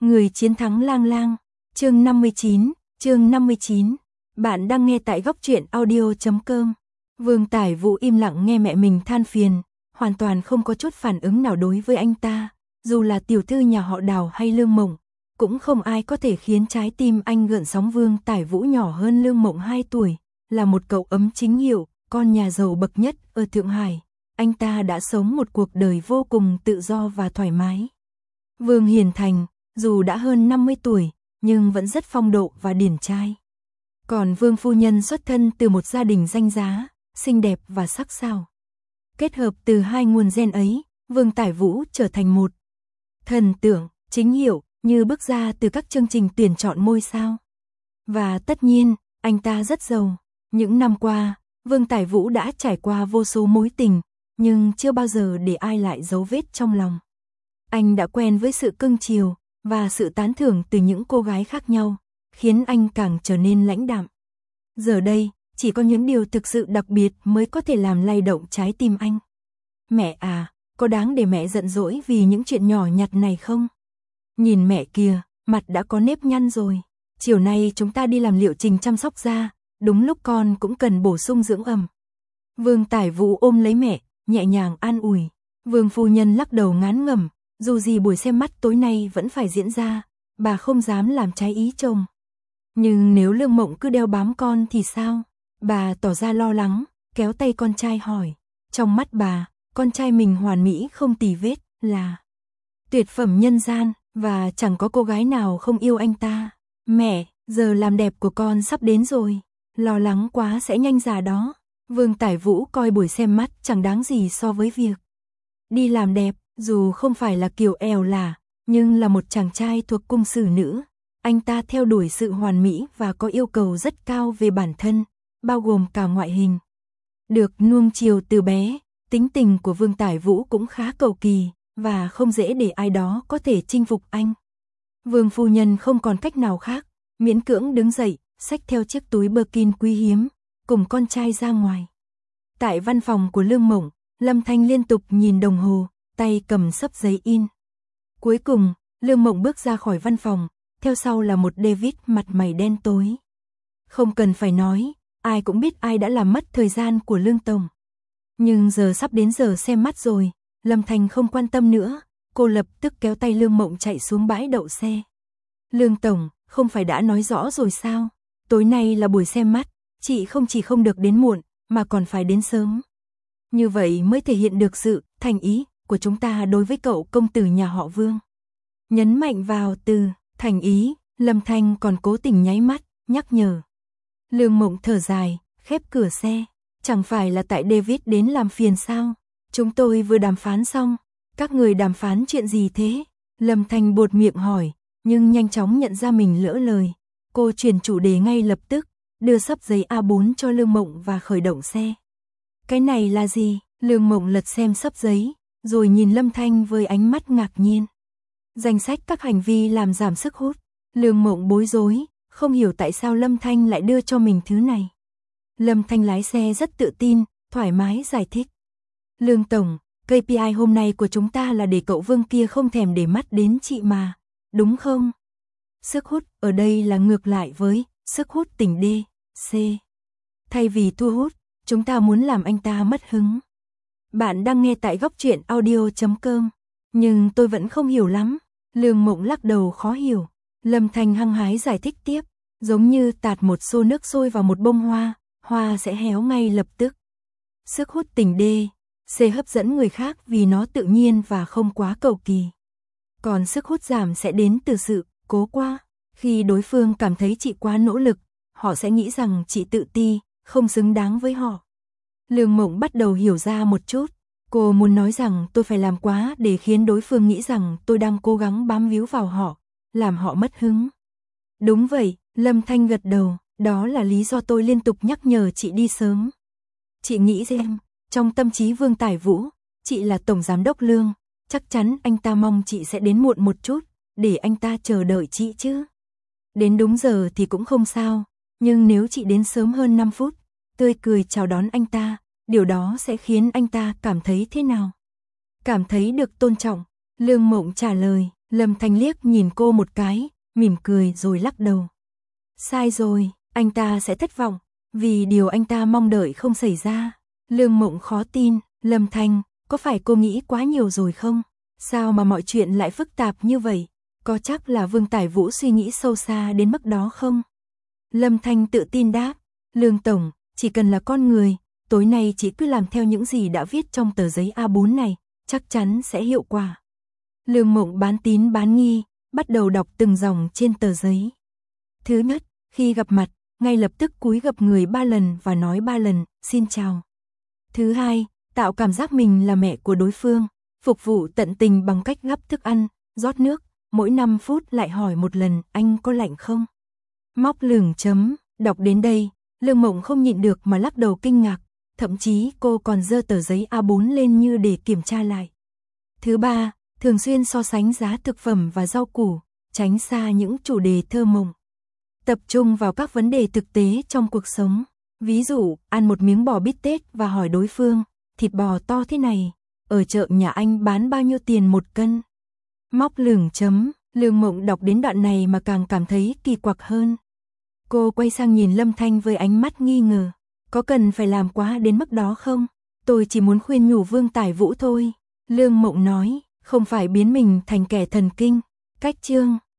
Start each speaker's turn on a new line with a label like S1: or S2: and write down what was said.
S1: Người chiến thắng lang lang. Chương 59. Bạn đang nghe tại góc truyện audio.com. Vương Tải Vũ im lặng nghe mẹ mình than phiền, hoàn toàn không có chút phản ứng nào đối với anh ta. Dù là tiểu thư nhà họ Đào hay Lương Mộng, cũng không ai có thể khiến trái tim anh gợn sóng. Vương Tải Vũ nhỏ hơn Lương Mộng 2 tuổi, là một cậu ấm chính hiệu, con nhà giàu bậc nhất ở Thượng Hải. Anh ta đã sống một cuộc đời vô cùng tự do và thoải mái. Vương Hiền Thành, dù đã hơn 50 tuổi, nhưng vẫn rất phong độ và điển trai. Còn Vương phu nhân xuất thân từ một gia đình danh giá, xinh đẹp và sắc sảo. Kết hợp từ hai nguồn gen ấy, Vương Tải Vũ trở thành một thần tượng, chính hiệu, như bước ra từ các chương trình tuyển chọn ngôi sao. Và tất nhiên, anh ta rất giàu. Những năm qua, Vương Tải Vũ đã trải qua vô số mối tình, nhưng chưa bao giờ để ai lại dấu vết trong lòng. Anh đã quen với sự cưng chiều và sự tán thưởng từ những cô gái khác nhau, khiến anh càng trở nên lãnh đạm. Giờ đây, chỉ có những điều thực sự đặc biệt mới có thể làm lay động trái tim anh. Mẹ à, có đáng để mẹ giận dỗi vì những chuyện nhỏ nhặt này không? Nhìn mẹ kìa, mặt đã có nếp nhăn rồi. Chiều nay chúng ta đi làm liệu trình chăm sóc da, đúng lúc con cũng cần bổ sung dưỡng ẩm. Vương Tải Vũ ôm lấy mẹ, nhẹ nhàng an ủi. Vương phu nhân lắc đầu ngán ngẩm, dù gì buổi xem mắt tối nay vẫn phải diễn ra, bà không dám làm trái ý chồng. Nhưng nếu Lương Mộng cứ đeo bám con thì sao? Bà tỏ ra lo lắng, kéo tay con trai hỏi. Trong mắt bà, con trai mình hoàn mỹ không tì vết, là tuyệt phẩm nhân gian, và chẳng có cô gái nào không yêu anh ta. Mẹ, giờ làm đẹp của con sắp đến rồi, lo lắng quá sẽ nhanh già đó. Vương Tải Vũ coi buổi xem mắt chẳng đáng gì so với việc đi làm đẹp. Dù không phải là kiểu ẻo lả, nhưng là một chàng trai thuộc cung sử nữ. Anh ta theo đuổi sự hoàn mỹ và có yêu cầu rất cao về bản thân, bao gồm cả ngoại hình. Được nuông chiều từ bé, tính tình của Vương Tải Vũ cũng khá cầu kỳ, và không dễ để ai đó có thể chinh phục anh. Vương phu nhân không còn cách nào khác, miễn cưỡng đứng dậy, xách theo chiếc túi Birkin quý hiếm, cùng con trai ra ngoài. Tại văn phòng của Lương Mộng, Lâm Thanh liên tục nhìn đồng hồ, tay cầm xấp giấy in. Cuối cùng, Lương Mộng bước ra khỏi văn phòng, theo sau là một David mặt mày đen tối. Không cần phải nói, ai cũng biết ai đã làm mất thời gian của Lương Tổng. Nhưng giờ sắp đến giờ xem mắt rồi, Lâm Thanh không quan tâm nữa, cô lập tức kéo tay Lương Mộng chạy xuống bãi đậu xe. Lương Tổng, không phải đã nói rõ rồi sao? Tối nay là buổi xem mắt, chị không chỉ không được đến muộn, mà còn phải đến sớm. Như vậy mới thể hiện được sự thành ý của chúng ta đối với cậu công tử nhà họ Vương. Nhấn mạnh vào từ thành ý, Lâm Thanh còn cố tình nháy mắt, nhắc nhở. Lương Mộng thở dài, khép cửa xe. Chẳng phải là tại David đến làm phiền sao? Chúng tôi vừa đàm phán xong. Các người đàm phán chuyện gì thế? Lâm Thanh buột miệng hỏi, nhưng nhanh chóng nhận ra mình lỡ lời. Cô chuyển chủ đề ngay lập tức, đưa xấp giấy A4 cho Lương Mộng và khởi động xe. Cái này là gì? Lương Mộng lật xem xấp giấy, rồi nhìn Lâm Thanh với ánh mắt ngạc nhiên. Danh sách các hành vi làm giảm sức hút. Lương Mộng bối rối, không hiểu tại sao Lâm Thanh lại đưa cho mình thứ này. Lâm Thanh lái xe rất tự tin, thoải mái giải thích. Lương Tổng, KPI hôm nay của chúng ta là để cậu Vương kia không thèm để mắt đến chị mà, đúng không? Sức hút ở đây là ngược lại với sức hút tỉnh D, C. Thay vì thu hút, chúng ta muốn làm anh ta mất hứng. Bạn đang nghe tại góc truyện audio.com. Nhưng tôi vẫn không hiểu lắm. Lương Mộng lắc đầu khó hiểu. Lâm Thanh hăng hái giải thích tiếp. Giống như tạt một xô nước sôi vào một bông hoa, hoa sẽ héo ngay lập tức. Sức hút tỉnh D, C hấp dẫn người khác vì nó tự nhiên và không quá cầu kỳ. Còn sức hút giảm sẽ đến từ sự cố qua. Khi đối phương cảm thấy chị quá nỗ lực, họ sẽ nghĩ rằng chị tự ti, không xứng đáng với họ. Lương Mộng bắt đầu hiểu ra một chút. Cô muốn nói rằng tôi phải làm quá để khiến đối phương nghĩ rằng tôi đang cố gắng bám víu vào họ, làm họ mất hứng. Đúng vậy, Lâm Thanh gật đầu, đó là lý do tôi liên tục nhắc nhở chị đi sớm. Chị nghĩ xem, trong tâm trí Vương Tải Vũ, chị là tổng giám đốc Lương, chắc chắn anh ta mong chị sẽ đến muộn một chút, để anh ta chờ đợi chị chứ. Đến đúng giờ thì cũng không sao, nhưng nếu chị đến sớm hơn 5 phút, tươi cười chào đón anh ta, điều đó sẽ khiến anh ta cảm thấy thế nào? Cảm thấy được tôn trọng. Lương Mộng trả lời, Lâm Thanh liếc nhìn cô một cái, mỉm cười rồi lắc đầu. Sai rồi, anh ta sẽ thất vọng, vì điều anh ta mong đợi không xảy ra. Lương Mộng khó tin, Lâm Thanh, có phải cô nghĩ quá nhiều rồi không? Sao mà mọi chuyện lại phức tạp như vậy? Có chắc là Vương Tải Vũ suy nghĩ sâu xa đến mức đó không? Lâm Thanh tự tin đáp, Lương Tổng, chỉ cần là con người, tối nay chỉ cứ làm theo những gì đã viết trong tờ giấy A4 này, chắc chắn sẽ hiệu quả. Lương Mộng bán tín bán nghi, bắt đầu đọc từng dòng trên tờ giấy. Thứ nhất, khi gặp mặt, ngay lập tức cúi gập người 3 lần và nói 3 lần, xin chào. Thứ hai, tạo cảm giác mình là mẹ của đối phương, phục vụ tận tình bằng cách gắp thức ăn, rót nước, mỗi 5 phút lại hỏi một lần, anh có lạnh không? Móc lửng chấm, đọc đến đây, Lương Mộng không nhịn được mà lắc đầu kinh ngạc, thậm chí cô còn giơ tờ giấy A4 lên như để kiểm tra lại. Thứ ba, thường xuyên so sánh giá thực phẩm và rau củ, tránh xa những chủ đề thơ mộng. Tập trung vào các vấn đề thực tế trong cuộc sống. Ví dụ, ăn một miếng bò bít tết và hỏi đối phương, thịt bò to thế này, ở chợ nhà anh bán bao nhiêu tiền một cân? Móc lửng chấm, Lương Mộng đọc đến đoạn này mà càng cảm thấy kỳ quặc hơn. Cô quay sang nhìn Lâm Thanh với ánh mắt nghi ngờ. Có cần phải làm quá đến mức đó không? Tôi chỉ muốn khuyên nhủ Vương Tải Vũ thôi. Lương Mộng nói, không phải biến mình thành kẻ thần kinh. Cách chương